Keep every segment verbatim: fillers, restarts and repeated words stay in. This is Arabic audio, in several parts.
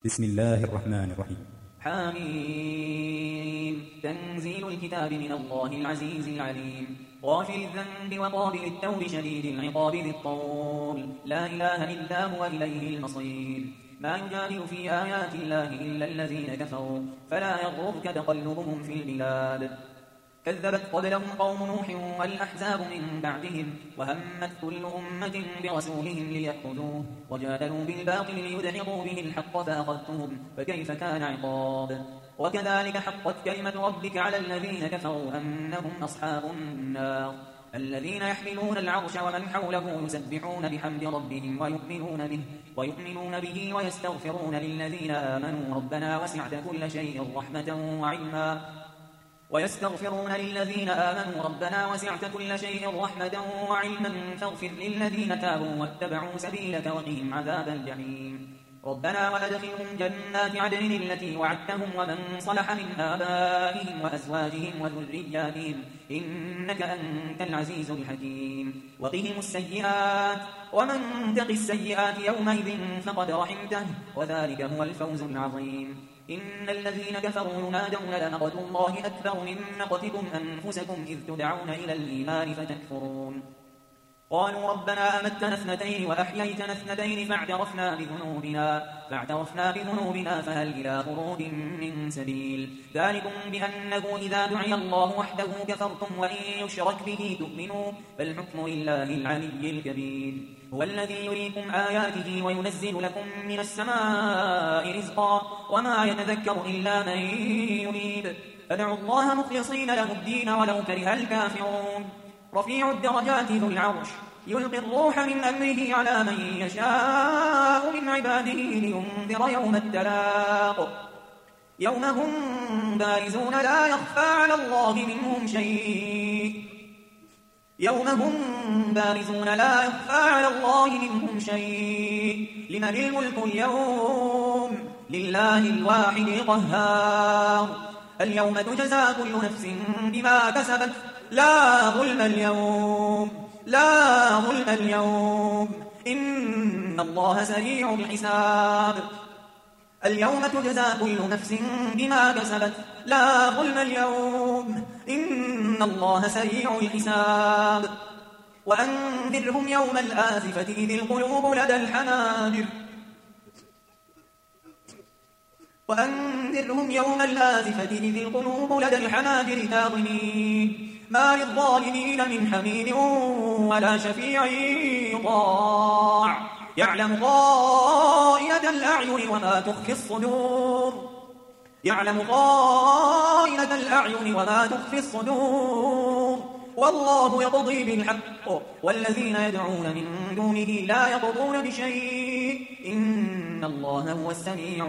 بسم الله الرحمن الرحيم. حميم. تنزيل الكتاب من الله العزيز العليم، غافر الذنب وقابل التوب شديد العقاب ذي الطول، لا إله إلا هو إليه المصير. ما يجادل في آيات الله إلا الذين كفروا، فلا يغررك تقلبهم في البلاد. كذبت قبلهم قوم نوح والأحزاب من بعدهم، وهمت كل أمة برسولهم ليأخذوه، وجادلوا بالباطل ليدحضوا به الحق فأخذتهم، فكيف كان عقاب. وكذلك حقت كلمة ربك على الذين كفروا أنهم أصحاب النار، الذين يحملون العرش ومن حوله يسبحون بحمد ربهم ويؤمنون به, ويؤمنون به ويستغفرون للذين آمنوا ربنا وسعت كل شيء رحمة وعلما ويستغفرون للذين آمنوا ربنا وسعت كل شيء رحمة وعلما فاغفر للذين تابوا واتبعوا سبيلك وقهم عذاب الجحيم. ربنا وأدخلهم جنات عدن التي وعدتهم ومن صلح من آبائهم وأزواجهم وذرياتهم إنك أنت العزيز الحكيم. وقهم السيئات ومن تق السيئات يومئذ فقد رحمته وذلك هو الفوز العظيم. إن الذين كفروا ينادون لمقت الله أكبر من مقتكم أنفسكم إذ تدعون إلى الإيمان فتكفرون. قالوا ربنا أمتنا اثنتين وأحييتنا اثنتين فاعترفنا بذنوبنا فاعترفنا بذنوبنا فهل إلى خروج من سبيل. ذلكم بأنه إذا دعي الله وحده كفرتم وإن يشرك به تؤمنوا فالحكم لله العلي الكبير. هو الذي يريكم آياته وينزل لكم من السماء رزقا وما يتذكر إلا من يريد فادعوا الله مخلصين له الدين ولو كره الكافرون. رفيع الدرجات ذو العرش يلقي الروح من أمره على من يشاء من عباده لينذر يوم التلاق يوم هم بارزون لا يخفى على الله منهم شيء يوم هم بارزون لا يخفى على الله منهم شيء لمن الملك اليوم لله الواحد القهار. اليوم تجزى كل نفس بما كسبت لا ظلم اليوم لا ظلم اليوم إن الله سريع الحساب. اليوم تجزى كل نفس بما كسبت لا ظلم اليوم إن الله سريع الحساب. وأنذرهم يوم الآزفة إذ القلوب لدى الحناجر وأنذرهم يوم الآزفة إذ القلوب لدى الحناجر كاظمين ما للظالمين من حميم ولا شفيع يطاع يعلم خائنة الأعين وما تخفي الصدور يعلم خائنة الأعين وما تخفي الصدور. والله يقضي بالحق والذين يدعون من دونه لا يقضون بشيء إن الله هو السميع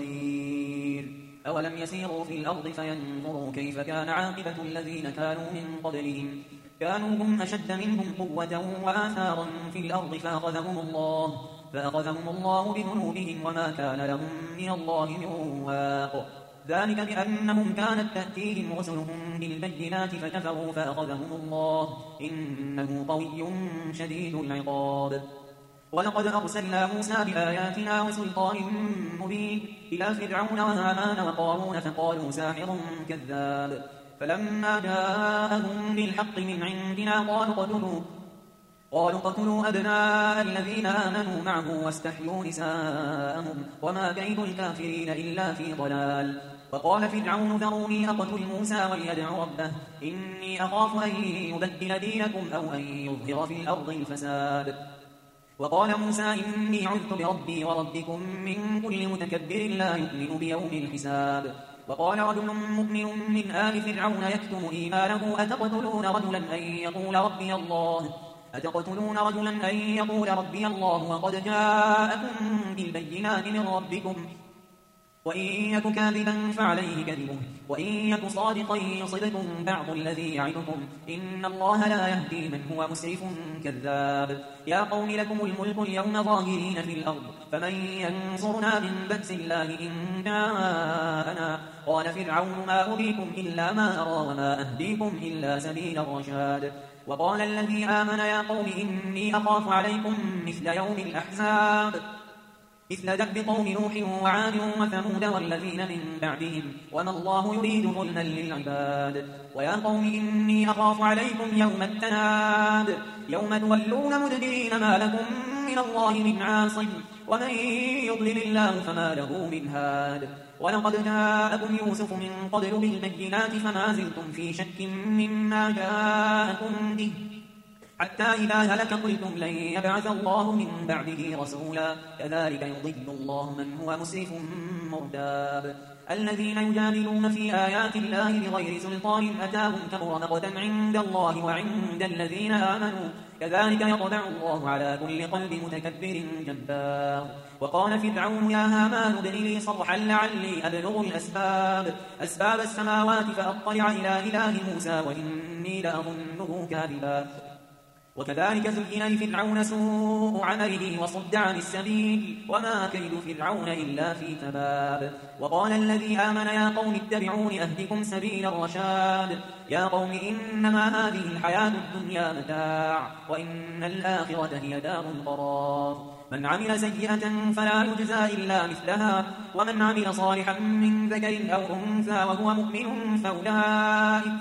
البصير. أولم يسيروا في الأرض فينظروا كيف كان عاقبة الذين كانوا من قبلهم كانوا هم أشد منهم قوة وآثارا في الأرض فأخذهم الله فأخذهم الله بذنوبهم وما كان لهم من الله من واق. ذلك بأنهم كانت تأتيهم رسلهم بالبينات فكفروا فأخذهم الله إنه قوي شديد العقاب. ولقد أرسلنا موسى بآياتنا وسلطان مبين إلى فرعون وهامان وقارون فقالوا ساحر كذاب فلما جاءهم بالحق من عندنا قالوا قتلوا قالوا قتلوا أبناء الذين آمنوا معه واستحيوا نساءهم وما كيد الكافرين إلا في ضلال. وقال فرعون ذروني أقتل موسى وليدع ربه إني أخاف أن يبدل دينكم أو أن يظهر في الأرض الفساد. وقال موسى إني عذت بربي وربكم من كل متكبر لا يؤمن بيوم الحساب. وقال رجل مؤمن من آل فرعون يكتم إيمانه أتقتلون رجلا أن يقول ربي الله أتقتلون رجلا أن يقول ربي الله وقد جاءكم بالبينات من ربكم وإن يك كاذبا فعليه كذبه وإن يك صادقا يصبكم بعض الذي يعدكم إن الله لا يهدي من هو مسرف كذاب. يا قوم لكم الملك اليوم ظاهرين في الأرض فمن ينصرنا من بأس الله إن جاءنا. قال فرعون ما أريكم إلا ما أرى وما أهديكم إلا سبيل الرشاد. وقال الذي آمن يا قوم إني أخاف عليكم مثل يوم الأحزاب مثل دأب قوم نوح وعاد وثمود والذين من بعدهم وما الله يريد ظلما للعباد. ويا قوم إني أخاف عليكم يوم التناد يوم تولون مدبرين ما لكم من الله من عاصم ومن يضلل الله فما له من هاد. ولقد جاءكم يوسف من قبل بالبينات فما زلتم في شك مما جاءكم به حتى إذا هلك قلتم لن يبعث الله من بعده رسولا كذلك يضل الله من هو مسرف مرتاب. الذين يجادلون في آيات الله بغير سلطان أتاهم كبر مقتا عند الله وعند الذين آمنوا كذلك يطبع الله على كل قلب متكبر جبار. وقال فرعون يا هامان ابن لي صرحا لعلي أبلغ الأسباب أسباب السماوات فأطلع إلى إله موسى وإني لأظنه كاذبا. وكذلك زين لفرعون سوء عمله وصد عن السبيل وما كيد فرعون إلا في تباب. وقال الذي آمن يا قوم اتبعون أهدكم سبيل الرشاد. يا قوم إنما هذه الحياة الدنيا متاع وإن الآخرة هي دار القرار. من عمل سيئة فلا يجزى إلا مثلها ومن عمل صالحا من ذكر أو أنثى وهو مؤمن فأولئك,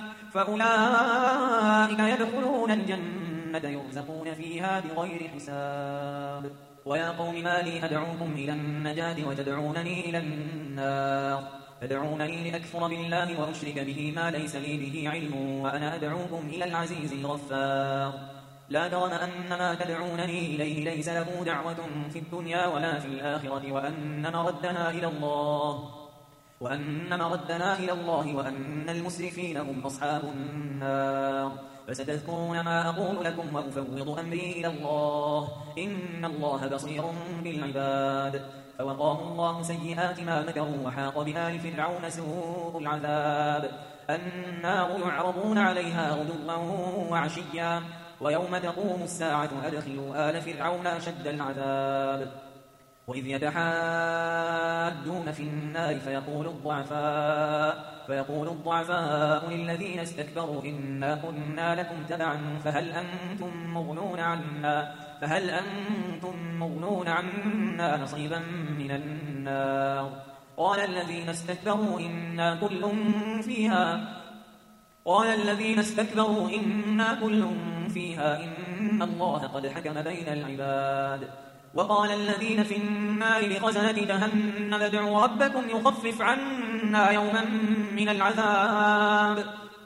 فأولئك يدخلون الجنة يرزقون فيها بغير حساب. ويا قوم ما لي أدعوكم إلى النجاة وتدعونني إلى النار تدعونني لأكفر بالله وأشرك به ما ليس لي به علم وأنا أدعوكم إلى العزيز الغفار. لا جرم أن ما تدعونني إليه ليس له دعوة في الدنيا ولا في الآخرة وأن مردنا إلى الله وأن مردنا إلى الله وأن المسرفين هم أصحاب النار. فستذكرون ما أقول لكم وأفوض أمري إلى الله إن الله بصير بالعباد. فوقاه الله سيئات ما مكروا وحاق بآل فرعون سوء العذاب. النار يعرضون عليها غدوا وعشيا ويوم تقوم الساعة أدخلوا آل فرعون أشد العذاب. وإذ يتحاجون في النار فيقول الضعفاء فيقول الضعفاء للذين استكبروا إنا كنا لكم تبعا فهل أنتم مغنون عنا فهل أنتم مغنون عنا نصيبا من النار. قال الذين استكبروا إنا كل فيها قال الذين استكبروا إنا كل فيها إن الله قد حكم بين العباد. وقال الذين في النار لخزنة جهنم ادعوا ربكم يخفف عنا يوما من العذاب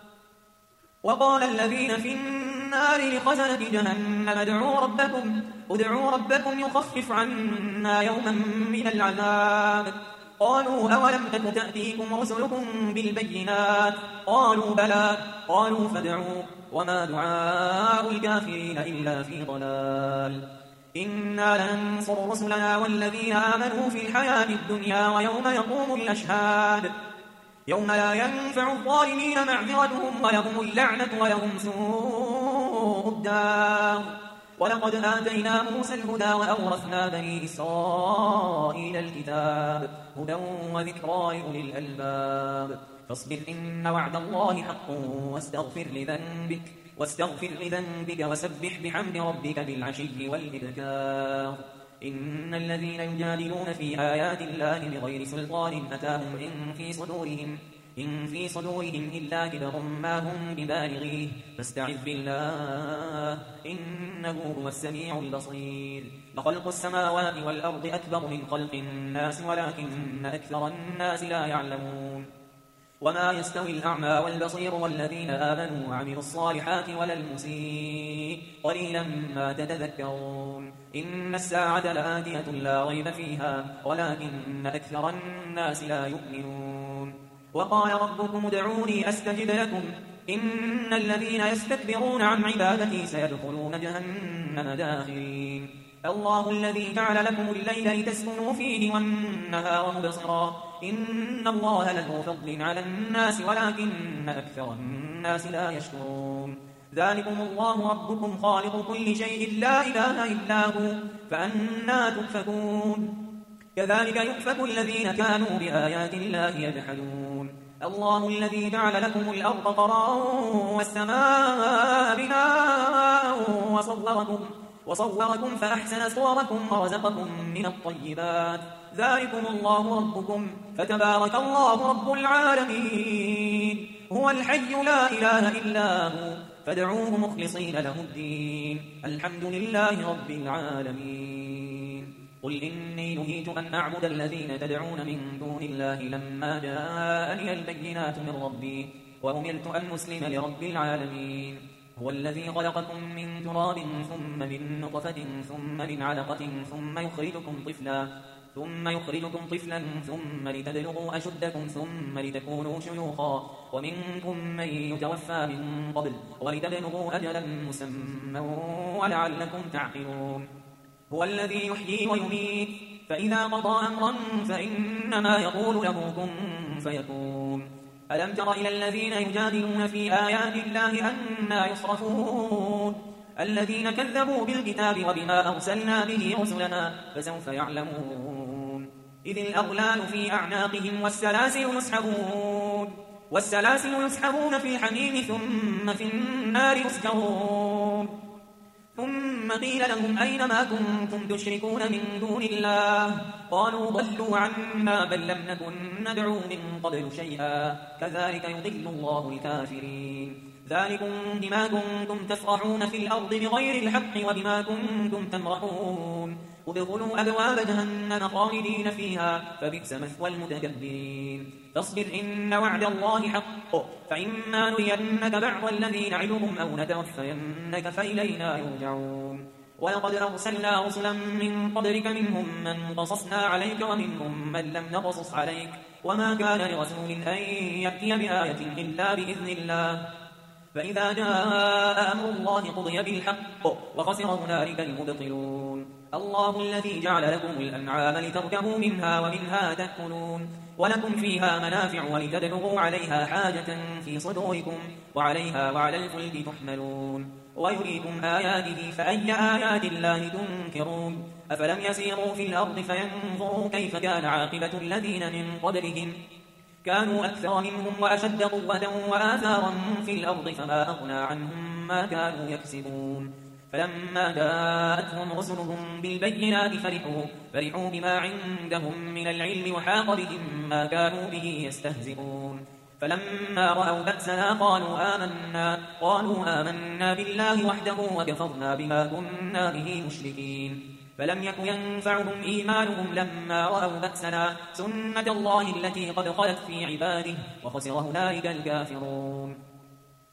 وقال الذين في النار لخزنة جهنم ادعوا ربكم ادعوا ربكم يخفف عنا يوما من العذاب. قالوا أولم تك تأتيكم رسلكم بالبينات قالوا بلى قالوا فادعوا وما دعاء الكافرين إلا في ضلال. إنا لننصر رسلنا والذين آمنوا في الحياة الدنيا ويوم يقوم الأشهاد يوم لا ينفع الظالمين معذرتهم ولهم اللعنة ولهم سوء الدار. ولقد آتينا موسى الهدى وأورثنا بني إسرائيل الكتاب هدى وذكرى لأولي الألباب. فاصبر إن وعد الله حق واستغفر لذنبك واستغفر لذنبك وسبح بحمد ربك بالعشي والإبكار. إن الذين يجادلون في آيات الله بغير سلطان أتاهم إن في صدورهم إن في صدورهم إلا كبر ما هم ببالغيه فاستعذ بالله إنه هو السميع البصير. لخلق السماوات والأرض أكبر من خلق الناس ولكن أكثر الناس لا يعلمون. وما يستوي الأعمى والبصير والذين آمنوا وعملوا الصالحات ولا المسيء قليلا ما تتذكرون. إن الساعة لآتية لا ريب فيها ولكن أكثر الناس لا يؤمنون. وقال ربكم ادعوني أستجب لكم إن الذين يستكبرون عن عبادتي سيدخلون جهنم داخرين. الله الذي جعل لكم الليل لتسكنوا فيه والنهار مبصرا إن الله له فضل على الناس ولكن أكثر الناس لا يشكرون. ذلكم الله ربكم خالق كل شيء لا إله إلا هو فأنا تؤفكون. كذلك يؤفك الذين كانوا بآيات الله يجحدون. الله الذي جعل لكم الأرض قرارا والسماء بناء وصوركم وصوركم فأحسن صوركم ورزقكم من الطيبات ذلكم الله ربكم فتبارك الله رب العالمين هو الحي لا إله إلا هو فادعوه مخلصين له الدين الحمد لله رب العالمين قل إني نهيت أن أعبد الذين تدعون من دون الله لما جاءني البينات من ربي وأمرت أن مسلم لرب العالمين هو الذي خلقكم من تراب ثم من نطفة ثم من علقة ثم يخرجكم طفلا ثم يخرجكم طفلا ثم لتبلغوا أشدكم ثم لتكونوا شيوخا ومنكم من يتوفى من قبل ولتبلغوا أجلا مسمى ولعلكم تعقلون هو الذي يحيي ويميت فإذا قضى أمرا فإنما يقول له كن فيكون ألم تر إلى الذين يجادلون في آيات الله أنى يصرفون الذين كذبوا بالكتاب وبما أرسلنا به رسلنا فسوف يعلمون إذ الأغلال في أعناقهم والسلاسل يسحبون والسلاسل يسحبون في الحميم ثم في النار يسجرون ثم قيل لهم أين ما كنتم تشركون من دون الله قالوا ضلوا عنا بل لم نكن ندعو من قبل شيئا كذلك يضل الله الكافرين ذلكم بما كنتم تفرحون في الأرض بغير الحق وبما كنتم تمرحون ادخلوا أبواب جهنم خالدين فيها فبئس مثوى المتكبرين فاصبر إن وعد الله حق فإما نرينك بعض الذي نعدهم أو نتوفينك فإلينا يرجعون ولقد أرسلنا رسلا من قبلك منهم من قصصنا عليك ومنهم من لم نقصص عليك وما كان لرسول أن يأتي بآية إلا بإذن الله فإذا جاء أمر الله قضي بالحق وخسر هنالك المبطلون الله الذي جعل لكم الأنعام لتركبوا منها ومنها تأكلون ولكم فيها منافع ولتبلغوا عليها حاجة في صدوركم وعليها وعلى الفلك تحملون ويريكم آياته فأي آيات الله تنكرون أفلم يسيروا في الأرض فينظروا كيف كان عاقبة الذين من قبلهم كانوا أكثر منهم وأشد قوة وآثارا في الأرض فما أغنى عنهم ما كانوا يكسبون فلما جاءتهم رسلهم بالبينات فرحوا, فرحوا بما عندهم من العلم وحاق بهم ما كانوا به يستهزئون فلما رأوا بأسنا قالوا آمنا, قالوا آمنا بالله وحده وكفرنا بما كنا به مشركين فلم يك ينفعهم إيمانهم لما رأوا بأسنا سنة الله التي قد خلت في عباده وخسر هنالك الكافرون